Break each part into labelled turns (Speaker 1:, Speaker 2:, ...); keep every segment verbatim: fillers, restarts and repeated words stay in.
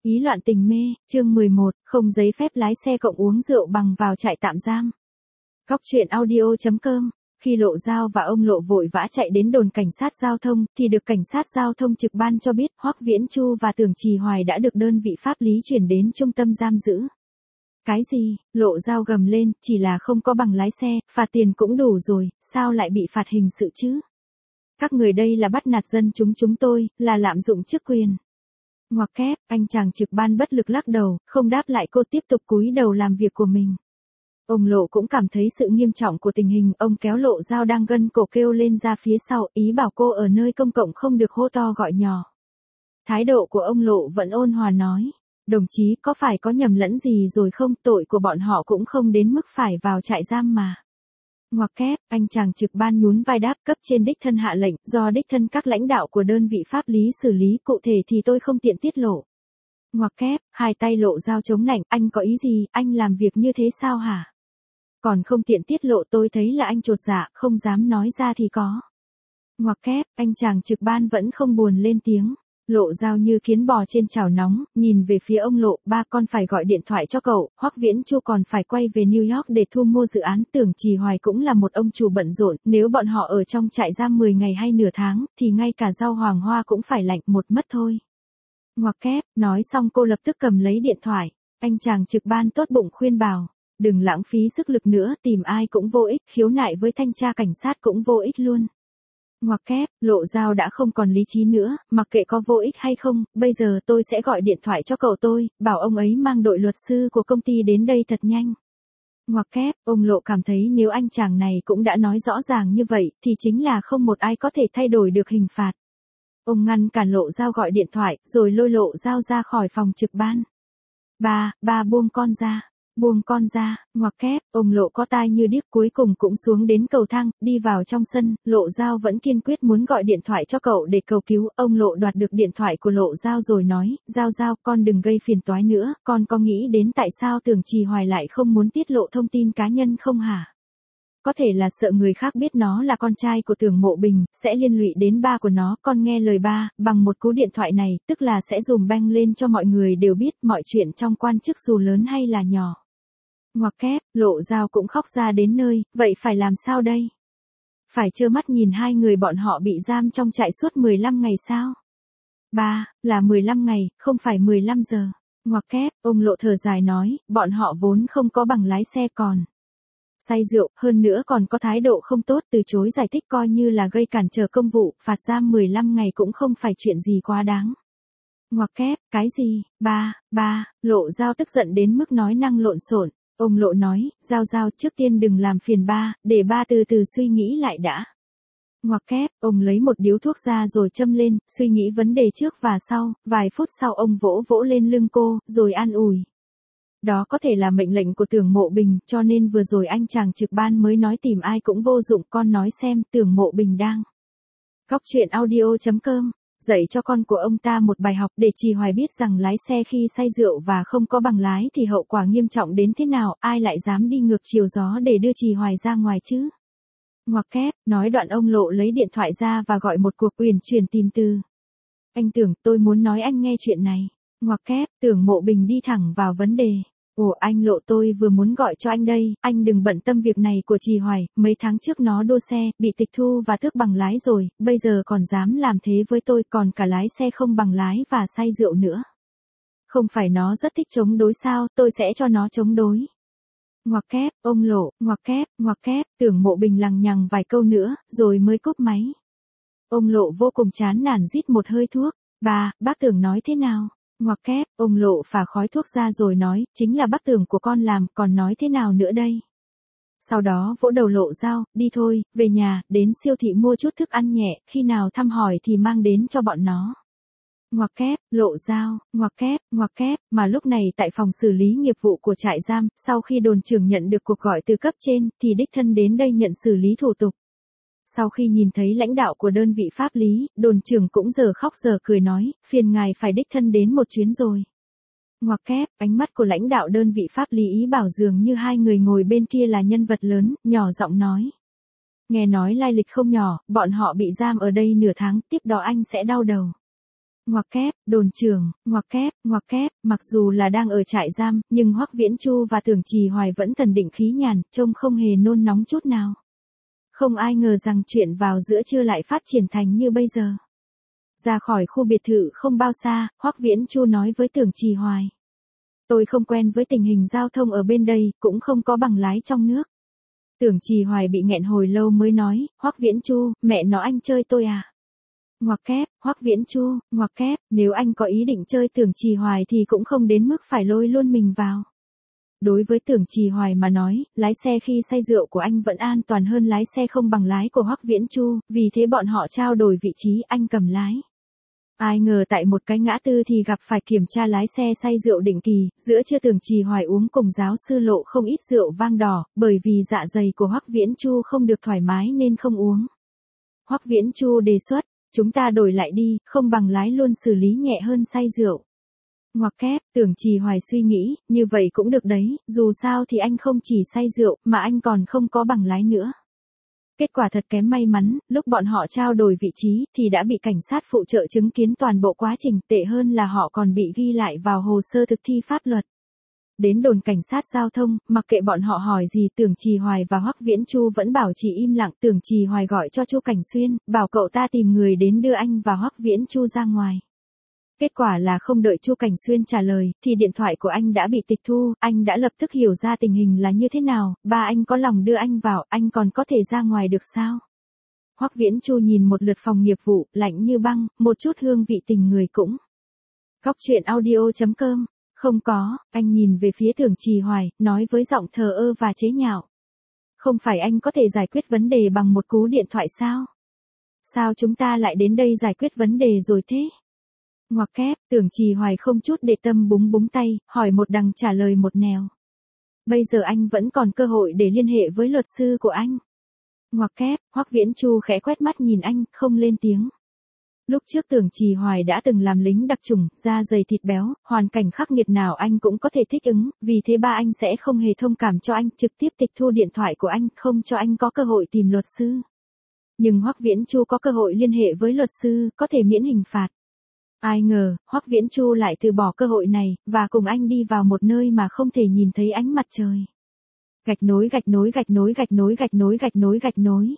Speaker 1: Ý loạn tình mê, chương mười một, không giấy phép lái xe cộng uống rượu bằng vào trại tạm giam. Góc truyện audio chấm com. Khi Lộ Dao và ông Lộ vội vã chạy đến đồn cảnh sát giao thông, thì được cảnh sát giao thông trực ban cho biết Hoắc Viễn Chu và Tưởng Trì Hoài đã được đơn vị pháp lý chuyển đến trung tâm giam giữ. Cái gì? Lộ Dao gầm lên, chỉ là không có bằng lái xe, phạt tiền cũng đủ rồi, sao lại bị phạt hình sự chứ? Các người đây là bắt nạt dân chúng chúng tôi, là lạm dụng chức quyền. Ngoặc kép, anh chàng trực ban bất lực lắc đầu, không đáp lại cô, tiếp tục cúi đầu làm việc của mình. Ông Lộ cũng cảm thấy sự nghiêm trọng của tình hình, ông kéo Lộ Dao đang gân cổ kêu lên ra phía sau, ý bảo cô ở nơi công cộng không được hô to gọi nhỏ. Thái độ của ông Lộ vẫn ôn hòa nói, đồng chí có phải có nhầm lẫn gì rồi không, tội của bọn họ cũng không đến mức phải vào trại giam mà. Ngoặc kép, anh chàng trực ban nhún vai đáp, cấp trên đích thân hạ lệnh, do đích thân các lãnh đạo của đơn vị pháp lý xử lý, cụ thể thì tôi không tiện tiết lộ. Ngoặc kép, hai tay Lộ Dao chống nạnh, anh có ý gì, anh làm việc như thế sao hả? Còn không tiện tiết lộ, tôi thấy là anh chột dạ, không dám nói ra thì có. Ngoặc kép, anh chàng trực ban vẫn không buồn lên tiếng. Lộ Dao như kiến bò trên chảo nóng, nhìn về phía ông Lộ, ba con phải gọi điện thoại cho cậu, Hoắc Viễn Chu còn phải quay về New York để thu mua dự án, Tưởng Trì Hoài cũng là một ông chủ bận rộn, nếu bọn họ ở trong trại giam mười ngày hay nửa tháng, thì ngay cả rau hoàng hoa cũng phải lạnh một mất thôi. Ngoặc kép, nói xong cô lập tức cầm lấy điện thoại, anh chàng trực ban tốt bụng khuyên bảo, đừng lãng phí sức lực nữa, tìm ai cũng vô ích, khiếu nại với thanh tra cảnh sát cũng vô ích luôn. Ngoặc kép, Lộ Dao đã không còn lý trí nữa, mặc kệ có vô ích hay không, bây giờ tôi sẽ gọi điện thoại cho cậu tôi, bảo ông ấy mang đội luật sư của công ty đến đây thật nhanh. Ngoặc kép, ông Lộ cảm thấy nếu anh chàng này cũng đã nói rõ ràng như vậy, thì chính là không một ai có thể thay đổi được hình phạt. Ông ngăn cản Lộ Dao gọi điện thoại, rồi lôi Lộ Dao ra khỏi phòng trực ban. Ba, ba buông con ra. Buông con ra, ngoặc kép, ông Lộ có tai như điếc, cuối cùng cũng xuống đến cầu thang, đi vào trong sân, Lộ Dao vẫn kiên quyết muốn gọi điện thoại cho cậu để cầu cứu, ông Lộ đoạt được điện thoại của Lộ Dao rồi nói, Dao Dao, con đừng gây phiền toái nữa, con có nghĩ đến tại sao Tưởng Trì Hoài lại không muốn tiết lộ thông tin cá nhân không hả? Có thể là sợ người khác biết nó là con trai của Tưởng Mộ Bình, sẽ liên lụy đến ba của nó, con nghe lời ba, bằng một cú điện thoại này, tức là sẽ dùm beng lên cho mọi người đều biết mọi chuyện trong quan chức dù lớn hay là nhỏ. Ngoặc kép, Lộ Dao cũng khóc ra đến nơi, vậy phải làm sao đây? Phải trơ mắt nhìn hai người bọn họ bị giam trong trại suốt mười lăm ngày sao? Ba, là mười lăm ngày, không phải mười lăm giờ. Ngoặc kép, ông Lộ thở dài nói, bọn họ vốn không có bằng lái xe còn say rượu, hơn nữa còn có thái độ không tốt, từ chối giải thích, coi như là gây cản trở công vụ, phạt giam mười lăm ngày cũng không phải chuyện gì quá đáng. Ngoặc kép, cái gì? Ba, ba, Lộ Dao tức giận đến mức nói năng lộn xộn. Ông Lộ nói, Dao Dao, trước tiên đừng làm phiền ba, để ba từ từ suy nghĩ lại đã. Ngoặc kép, ông lấy một điếu thuốc ra rồi châm lên, suy nghĩ vấn đề trước và sau, vài phút sau ông vỗ vỗ lên lưng cô, rồi an ủi. Đó có thể là mệnh lệnh của Tưởng Mộ Bình, cho nên vừa rồi anh chàng trực ban mới nói tìm ai cũng vô dụng, con nói xem, Tưởng Mộ Bình đang. Góc truyện audio chấm com. Dạy cho con của ông ta một bài học để Trì Hoài biết rằng lái xe khi say rượu và không có bằng lái thì hậu quả nghiêm trọng đến thế nào, ai lại dám đi ngược chiều gió để đưa Trì Hoài ra ngoài chứ. Ngoặc kép, nói đoạn ông Lộ lấy điện thoại ra và gọi một cuộc uyển chuyển tìm từ. Anh Tưởng, tôi muốn nói anh nghe chuyện này. Ngoặc kép, Tưởng Mộ Bình đi thẳng vào vấn đề. Ồ anh Lộ, tôi vừa muốn gọi cho anh đây, anh đừng bận tâm việc này của Trì Hoài, mấy tháng trước nó đua xe, bị tịch thu và tước bằng lái rồi, bây giờ còn dám làm thế với tôi, còn cả lái xe không bằng lái và say rượu nữa. Không phải nó rất thích chống đối sao, tôi sẽ cho nó chống đối. Ngoặc kép, ông Lộ, ngoặc kép, ngoặc kép, Tưởng Mộ Bình lằng nhằng vài câu nữa, rồi mới cúp máy. Ông Lộ vô cùng chán nản rít một hơi thuốc. Ba, bác Tưởng nói thế nào? Ngoặc kép, ông Lộ phả khói thuốc ra rồi nói, chính là bác Tưởng của con làm, còn nói thế nào nữa đây? Sau đó vỗ đầu Lộ Dao, đi thôi, về nhà, đến siêu thị mua chút thức ăn nhẹ, khi nào thăm hỏi thì mang đến cho bọn nó. Ngoặc kép, Lộ Dao, ngoặc kép, ngoặc kép, mà lúc này tại phòng xử lý nghiệp vụ của trại giam, sau khi đồn trưởng nhận được cuộc gọi từ cấp trên, thì đích thân đến đây nhận xử lý thủ tục. Sau khi nhìn thấy lãnh đạo của đơn vị pháp lý, đồn trưởng cũng giờ khóc giờ cười nói, phiền ngài phải đích thân đến một chuyến rồi. Ngoặc kép, ánh mắt của lãnh đạo đơn vị pháp lý ý bảo dường như hai người ngồi bên kia là nhân vật lớn, nhỏ giọng nói. Nghe nói lai lịch không nhỏ, bọn họ bị giam ở đây nửa tháng, tiếp đó anh sẽ đau đầu. Ngoặc kép, đồn trưởng, ngoặc kép, ngoặc kép, mặc dù là đang ở trại giam, nhưng Hoắc Viễn Chu và Tưởng Trì Hoài vẫn thần định khí nhàn, trông không hề nôn nóng chút nào. Không ai ngờ rằng chuyện vào giữa trưa lại phát triển thành như bây giờ. Ra khỏi khu biệt thự không bao xa, Hoắc Viễn Chu nói với Tưởng Trì Hoài. Tôi không quen với tình hình giao thông ở bên đây, cũng không có bằng lái trong nước. Tưởng Trì Hoài bị nghẹn hồi lâu mới nói, Hoắc Viễn Chu, mẹ nó anh chơi tôi à? Ngoặc kép, Hoắc Viễn Chu, ngoặc kép, nếu anh có ý định chơi Tưởng Trì Hoài thì cũng không đến mức phải lôi luôn mình vào. Đối với Tưởng Trì Hoài mà nói, lái xe khi say rượu của anh vẫn an toàn hơn lái xe không bằng lái của Hoắc Viễn Chu, vì thế bọn họ trao đổi vị trí, anh cầm lái. Ai ngờ tại một cái ngã tư thì gặp phải kiểm tra lái xe say rượu định kỳ, giữa trưa Tưởng Trì Hoài uống cùng giáo sư Lộ không ít rượu vang đỏ, bởi vì dạ dày của Hoắc Viễn Chu không được thoải mái nên không uống. Hoắc Viễn Chu đề xuất, chúng ta đổi lại đi, không bằng lái luôn xử lý nhẹ hơn say rượu. Ngoặc kép, Tưởng Trì Hoài suy nghĩ, như vậy cũng được đấy, dù sao thì anh không chỉ say rượu, mà anh còn không có bằng lái nữa. Kết quả thật kém may mắn, lúc bọn họ trao đổi vị trí, thì đã bị cảnh sát phụ trợ chứng kiến toàn bộ quá trình, tệ hơn là họ còn bị ghi lại vào hồ sơ thực thi pháp luật. Đến đồn cảnh sát giao thông, mặc kệ bọn họ hỏi gì Tưởng Trì Hoài và Hoắc Viễn Chu vẫn bảo trì im lặng. Tưởng Trì Hoài gọi cho Chu Cảnh Xuyên, bảo cậu ta tìm người đến đưa anh và Hoắc Viễn Chu ra ngoài. Kết quả là không đợi Chu Cảnh Xuyên trả lời, thì điện thoại của anh đã bị tịch thu, anh đã lập tức hiểu ra tình hình là như thế nào, ba anh có lòng đưa anh vào, anh còn có thể ra ngoài được sao? Hoắc Viễn Chu nhìn một lượt phòng nghiệp vụ, lạnh như băng, một chút hương vị tình người cũng. Góc truyện audio chấm com. Không có, anh nhìn về phía Tưởng Trì Hoài, nói với giọng thờ ơ và chế nhạo. Không phải anh có thể giải quyết vấn đề bằng một cú điện thoại sao? Sao chúng ta lại đến đây giải quyết vấn đề rồi thế? Ngoặc kép, Tưởng Trì Hoài không chút để tâm búng búng tay, hỏi một đằng trả lời một nẻo. Bây giờ anh vẫn còn cơ hội để liên hệ với luật sư của anh. Ngoặc kép, Hoắc Viễn Chu khẽ quét mắt nhìn anh, không lên tiếng. Lúc trước Tưởng Trì Hoài đã từng làm lính đặc chủng, da dày thịt béo, hoàn cảnh khắc nghiệt nào anh cũng có thể thích ứng, vì thế ba anh sẽ không hề thông cảm cho anh, trực tiếp tịch thu điện thoại của anh, không cho anh có cơ hội tìm luật sư. Nhưng Hoắc Viễn Chu có cơ hội liên hệ với luật sư, có thể miễn hình phạt. Ai ngờ, Hoắc Viễn Chu lại từ bỏ cơ hội này, và cùng anh đi vào một nơi mà không thể nhìn thấy ánh mặt trời. Gạch nối gạch nối gạch nối gạch nối gạch nối gạch nối gạch nối.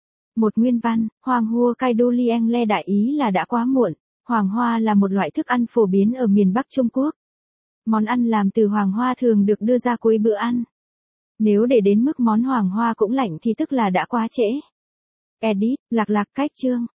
Speaker 1: Một nguyên văn, Hoàng Hua Cai Du Lieng Le đại ý là đã quá muộn. Hoàng hoa là một loại thức ăn phổ biến ở miền Bắc Trung Quốc. Món ăn làm từ hoàng hoa thường được đưa ra cuối bữa ăn. Nếu để đến mức món hoàng hoa cũng lạnh thì tức là đã quá trễ. Edit, lạc lạc cách chương.